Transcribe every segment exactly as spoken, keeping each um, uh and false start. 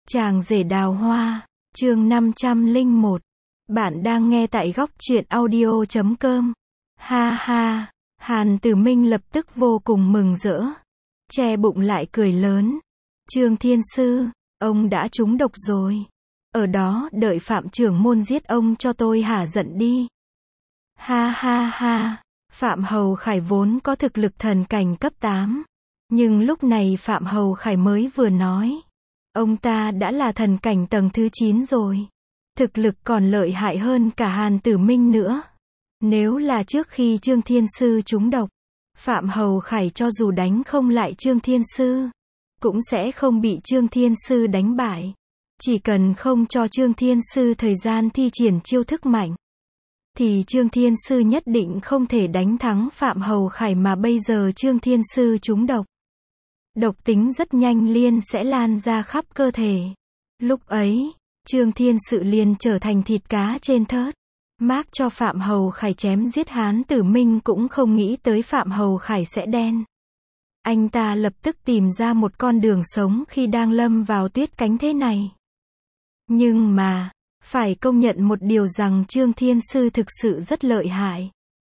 Chàng rể đào hoa, chương năm trăm lẻ một. Bạn đang nghe tại góc truyện audio chấm com. Ha ha, Hàn Tử Minh lập tức vô cùng mừng rỡ. Che bụng lại cười lớn. Trương Thiên Sư, ông đã trúng độc rồi. Ở đó đợi Phạm trưởng môn giết ông cho tôi hả giận đi. Ha ha ha, Phạm Hầu Khải vốn có thực lực thần cảnh cấp tám. Nhưng lúc này Phạm Hầu Khải mới vừa nói. Ông ta đã là thần cảnh tầng thứ chín rồi. Thực lực còn lợi hại hơn cả Hàn Tử Minh nữa. Nếu là trước khi Trương Thiên Sư trúng độc, Phạm Hầu Khải cho dù đánh không lại Trương Thiên Sư, cũng sẽ không bị Trương Thiên Sư đánh bại. Chỉ cần không cho Trương Thiên Sư thời gian thi triển chiêu thức mạnh, thì Trương Thiên Sư nhất định không thể đánh thắng Phạm Hầu Khải, mà bây giờ Trương Thiên Sư trúng độc. Độc tính rất nhanh liền sẽ lan ra khắp cơ thể. Lúc ấy, Trương Thiên Sự liền trở thành thịt cá trên thớt. Mác cho Phạm Hầu Khải chém giết Hán Tử Minh cũng không nghĩ tới Phạm Hầu Khải sẽ đen. Anh ta lập tức tìm ra một con đường sống khi đang lâm vào tuyết cánh thế này. Nhưng mà, phải công nhận một điều rằng Trương Thiên Sư thực sự rất lợi hại.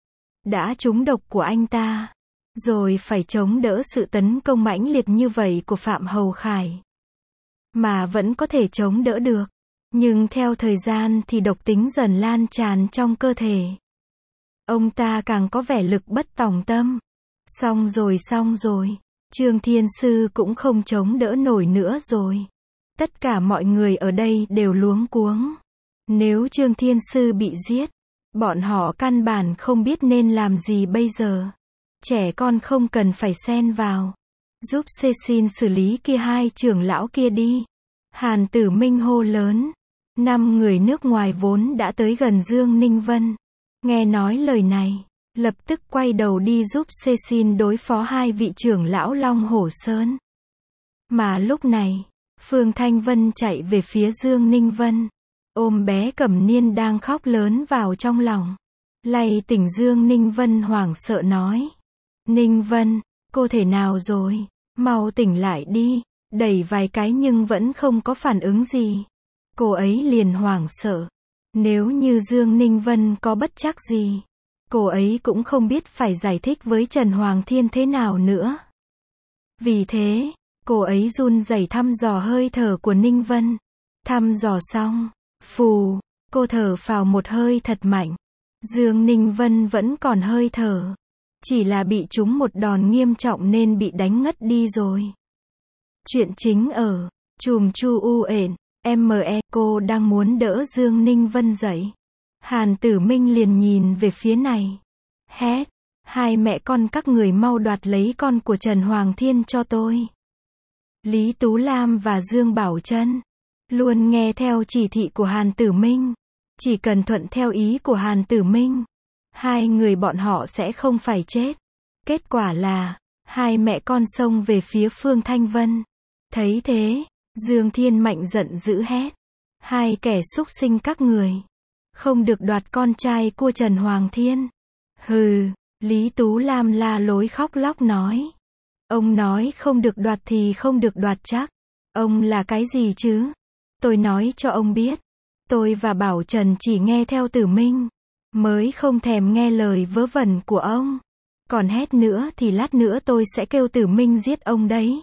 Đã trúng độc của anh ta, rồi phải chống đỡ sự tấn công mãnh liệt như vậy của Phạm Hầu Khải. Mà vẫn có thể chống đỡ được. Nhưng theo thời gian thì độc tính dần lan tràn trong cơ thể. Ông ta càng có vẻ lực bất tòng tâm. Xong rồi xong rồi. Trương Thiên Sư cũng không chống đỡ nổi nữa rồi. Tất cả mọi người ở đây đều luống cuống. Nếu Trương Thiên Sư bị giết, bọn họ căn bản không biết nên làm gì bây giờ. Trẻ con không cần phải xen vào. Giúp Cecil xử lý kia hai trưởng lão kia đi. Hàn Tử Minh hô lớn. Năm người nước ngoài vốn đã tới gần Dương Ninh Vân. Nghe nói lời này, lập tức quay đầu đi giúp Cecil đối phó hai vị trưởng lão Long Hổ Sơn. Mà lúc này, Phương Thanh Vân chạy về phía Dương Ninh Vân, ôm bé Cẩm Niên đang khóc lớn vào trong lòng. Lay tỉnh Dương Ninh Vân hoảng sợ nói. Ninh Vân, cô thể nào rồi? Mau tỉnh lại đi. Đẩy vài cái nhưng vẫn không có phản ứng gì. Cô ấy liền hoảng sợ. Nếu như Dương Ninh Vân có bất trắc gì, cô ấy cũng không biết phải giải thích với Trần Hoàng Thiên thế nào nữa. Vì thế, cô ấy run rẩy thăm dò hơi thở của Ninh Vân. Thăm dò xong, phù, cô thở phào một hơi thật mạnh. Dương Ninh Vân vẫn còn hơi thở. Chỉ là bị trúng một đòn nghiêm trọng nên bị đánh ngất đi rồi. Chuyện chính ở Chùm Chu U ển. em e, cô đang muốn đỡ Dương Ninh Vân dậy. Hàn Tử Minh liền nhìn về phía này. Hét, hai mẹ con các người mau đoạt lấy con của Trần Hoàng Thiên cho tôi. Lý Tú Lam và Dương Bảo Trân luôn nghe theo chỉ thị của Hàn Tử Minh. Chỉ cần thuận theo ý của Hàn Tử Minh, hai người bọn họ sẽ không phải chết. Kết quả là, hai mẹ con xông về phía Phương Thanh Vân. Thấy thế, Dương Thiên Mạnh giận dữ hét. Hai kẻ xúc sinh các người. Không được đoạt con trai của Trần Hoàng Thiên. Hừ, Lý Tú Lam la lối khóc lóc nói. Ông nói không được đoạt thì không được đoạt chắc. Ông là cái gì chứ? Tôi nói cho ông biết. Tôi và Bảo Trần chỉ nghe theo Tử Minh. Mới không thèm nghe lời vớ vẩn của ông. Còn hét nữa thì lát nữa tôi sẽ kêu Tử Minh giết ông đấy.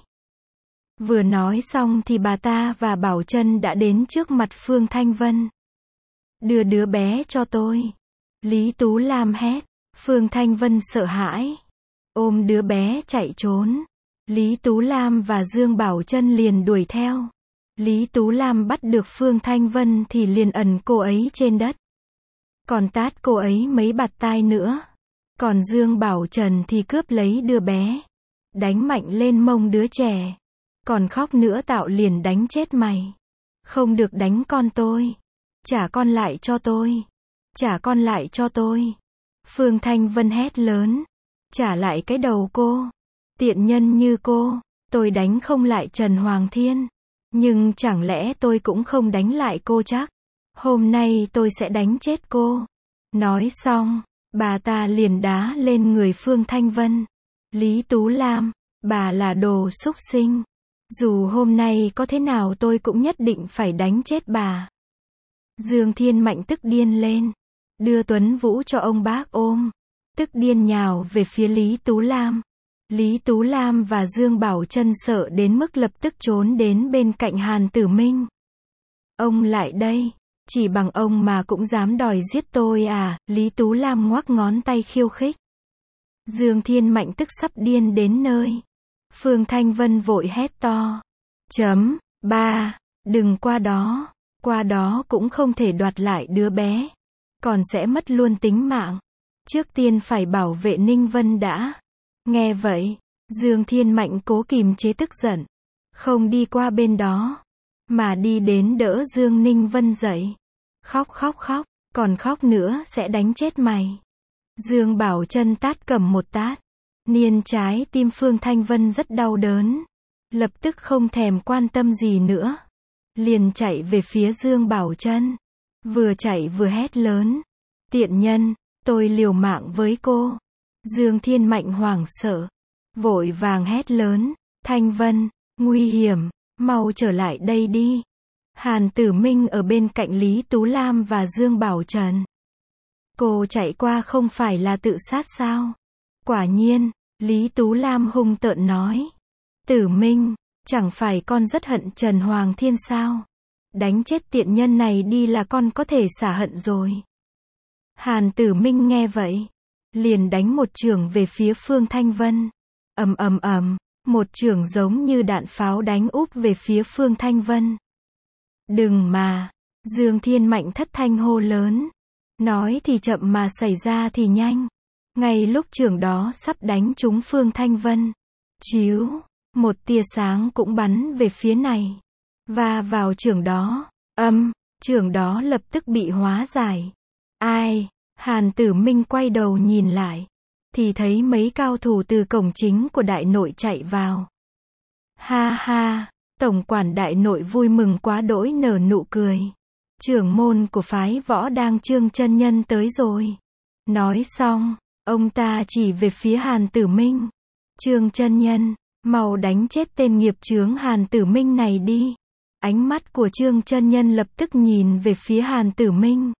Vừa nói xong thì bà ta và Bảo Trân đã đến trước mặt Phương Thanh Vân. Đưa đứa bé cho tôi. Lý Tú Lam hét. Phương Thanh Vân sợ hãi. Ôm đứa bé chạy trốn. Lý Tú Lam và Dương Bảo Trân liền đuổi theo. Lý Tú Lam bắt được Phương Thanh Vân thì liền ẩn cô ấy trên đất. Còn tát cô ấy mấy bạt tai nữa. Còn Dương Bảo Trần thì cướp lấy đứa bé. Đánh mạnh lên mông đứa trẻ. Còn khóc nữa tạo liền đánh chết mày. Không được đánh con tôi. Trả con lại cho tôi. Trả con lại cho tôi. Phương Thanh Vân hét lớn. Trả lại cái đầu cô. Tiện nhân như cô. Tôi đánh không lại Trần Hoàng Thiên. Nhưng chẳng lẽ tôi cũng không đánh lại cô chắc. Hôm nay tôi sẽ đánh chết cô. Nói xong, bà ta liền đá lên người Phương Thanh Vân. Lý Tú Lam, bà là đồ xúc sinh. Dù hôm nay có thế nào tôi cũng nhất định phải đánh chết bà. Dương Thiên Mạnh tức điên lên. Đưa Tuấn Vũ cho ông bác ôm. Tức điên nhào về phía Lý Tú Lam. Lý Tú Lam và Dương Bảo Trân sợ đến mức lập tức trốn đến bên cạnh Hàn Tử Minh. Ông lại đây. Chỉ bằng ông mà cũng dám đòi giết tôi à? Lý Tú Lam ngoắc ngón tay khiêu khích. Dương Thiên Mạnh tức sắp điên đến nơi. Phương Thanh Vân vội hét to. Chấm, ba, đừng qua đó. Qua đó cũng không thể đoạt lại đứa bé. Còn sẽ mất luôn tính mạng. Trước tiên phải bảo vệ Ninh Vân đã. Nghe vậy, Dương Thiên Mạnh cố kìm chế tức giận. Không đi qua bên đó. Mà đi đến đỡ Dương Ninh Vân dậy. Khóc khóc khóc, còn khóc nữa sẽ đánh chết mày. Dương Bảo Trân tát cầm một tát. Niên trái tim Phương Thanh Vân rất đau đớn. Lập tức không thèm quan tâm gì nữa. Liền chạy về phía Dương Bảo Trân. Vừa chạy vừa hét lớn. Tiện nhân, tôi liều mạng với cô. Dương Thiên Mạnh hoảng sợ. Vội vàng hét lớn. Thanh Vân, nguy hiểm, mau trở lại đây đi. Hàn Tử Minh ở bên cạnh Lý Tú Lam và Dương Bảo Trần. Cô chạy qua không phải là tự sát sao? Quả nhiên, Lý Tú Lam hung tợn nói. Tử Minh, chẳng phải con rất hận Trần Hoàng Thiên sao? Đánh chết tiện nhân này đi là con có thể xả hận rồi. Hàn Tử Minh nghe vậy, liền đánh một chưởng về phía Phương Thanh Vân. Ầm ầm ầm, một chưởng giống như đạn pháo đánh úp về phía Phương Thanh Vân. Đừng mà, Dương Thiên Mạnh thất thanh hô lớn. Nói thì chậm mà xảy ra thì nhanh. Ngay lúc chưởng đó sắp đánh trúng Phương Thanh Vân. Chíu, một tia sáng cũng bắn về phía này. Và vào chưởng đó, âm, chưởng đó lập tức bị hóa giải. Ai? Hàn Tử Minh quay đầu nhìn lại. Thì thấy mấy cao thủ từ cổng chính của đại nội chạy vào. Ha ha, tổng quản đại nội vui mừng quá đỗi nở nụ cười. Trưởng môn của phái Võ Đang Trương chân nhân tới rồi. Nói xong, ông ta chỉ về phía Hàn Tử Minh. Trương chân nhân, mau đánh chết tên nghiệp chướng Hàn Tử Minh này đi. Ánh mắt của Trương chân nhân lập tức nhìn về phía Hàn Tử Minh.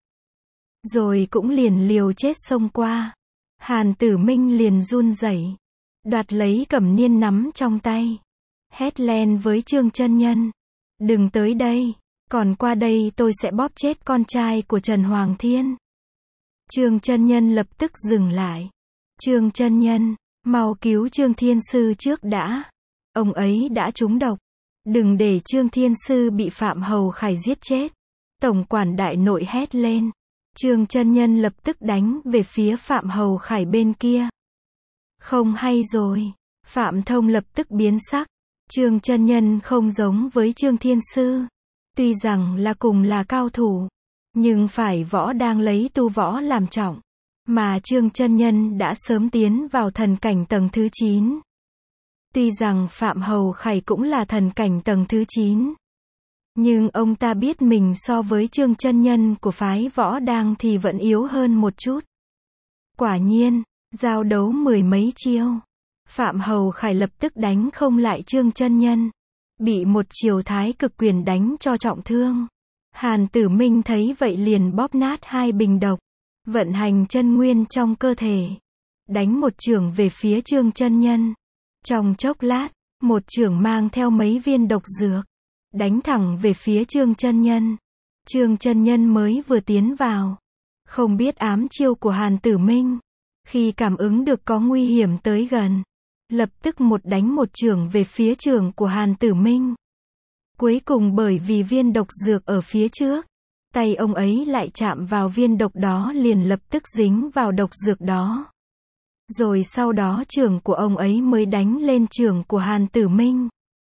Rồi cũng liền liều chết xông qua. Hàn Tử Minh liền run rẩy, đoạt lấy Cẩm Niên nắm trong tay. Hét lên với Trương chân nhân. Đừng tới đây, còn qua đây tôi sẽ bóp chết con trai của Trần Hoàng Thiên. Trương chân nhân lập tức dừng lại. Trương chân nhân, mau cứu Trương Thiên Sư trước đã. Ông ấy đã trúng độc. Đừng để Trương Thiên Sư bị Phạm Hầu Khải giết chết. Tổng quản đại nội hét lên. Trương chân nhân lập tức đánh về phía Phạm Hầu Khải bên kia. Không hay rồi. Phạm Thông lập tức biến sắc. Trương chân nhân không giống với Trương Thiên Sư. Tuy rằng là cùng là cao thủ, nhưng phải võ đang lấy tu võ làm trọng. Mà Trương chân nhân đã sớm tiến vào thần cảnh tầng thứ chín. Tuy rằng Phạm Hầu Khải cũng là thần cảnh tầng thứ chín. Nhưng ông ta biết mình so với Trương chân nhân của phái Võ Đang thì vẫn yếu hơn một chút. Quả nhiên, giao đấu mười mấy chiêu. Phạm Hầu Khải lập tức đánh không lại Trương chân nhân. Bị một chiều thái cực quyền đánh cho trọng thương. Hàn Tử Minh thấy vậy liền bóp nát hai bình độc. Vận hành chân nguyên trong cơ thể. Đánh một chưởng về phía Trương chân nhân. Trong chốc lát, một chưởng mang theo mấy viên độc dược. Đánh thẳng về phía Trương chân nhân. Trương chân nhân mới vừa tiến vào. Không biết ám chiêu của Hàn Tử Minh. Khi cảm ứng được có nguy hiểm tới gần. Lập tức một đánh một chưởng về phía chưởng của Hàn Tử Minh. Cuối cùng bởi vì viên độc dược ở phía trước. Tay ông ấy lại chạm vào viên độc đó liền lập tức dính vào độc dược đó. Rồi sau đó chưởng của ông ấy mới đánh lên chưởng của Hàn Tử Minh.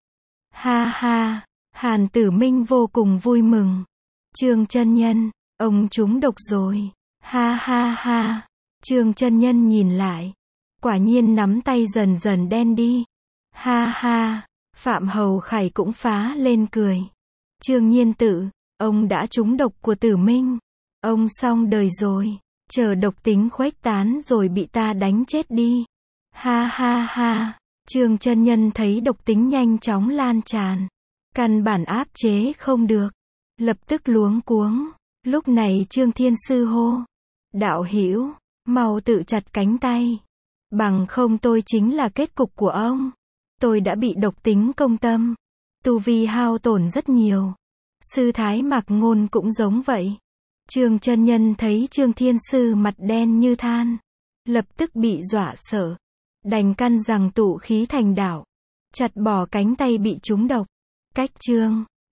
Ha ha, Hàn Tử Minh vô cùng vui mừng. Trương chân nhân, ông trúng độc rồi. Ha ha ha, Trương chân nhân nhìn lại. Quả nhiên nắm tay dần dần đen đi. Ha ha, Phạm Hầu Khải cũng phá lên cười. Trương Nhiên Tự, ông đã trúng độc của Tử Minh. Ông xong đời rồi. Chờ độc tính khuếch tán rồi bị ta đánh chết đi. Ha ha ha. Trương chân nhân thấy độc tính nhanh chóng lan tràn, căn bản áp chế không được, lập tức luống cuống. Lúc này Trương Thiên Sư hô, đạo hữu, mau tự chặt cánh tay, bằng không tôi chính là kết cục của ông. Tôi đã bị độc tính công tâm, tu vi hao tổn rất nhiều. Sư Thái Mạc Ngôn cũng giống vậy. Trương chân nhân thấy Trương Thiên Sư mặt đen như than, lập tức bị dọa sợ, đành căn rằng tụ khí thành đạo, chặt bỏ cánh tay bị trúng độc. Cách Trương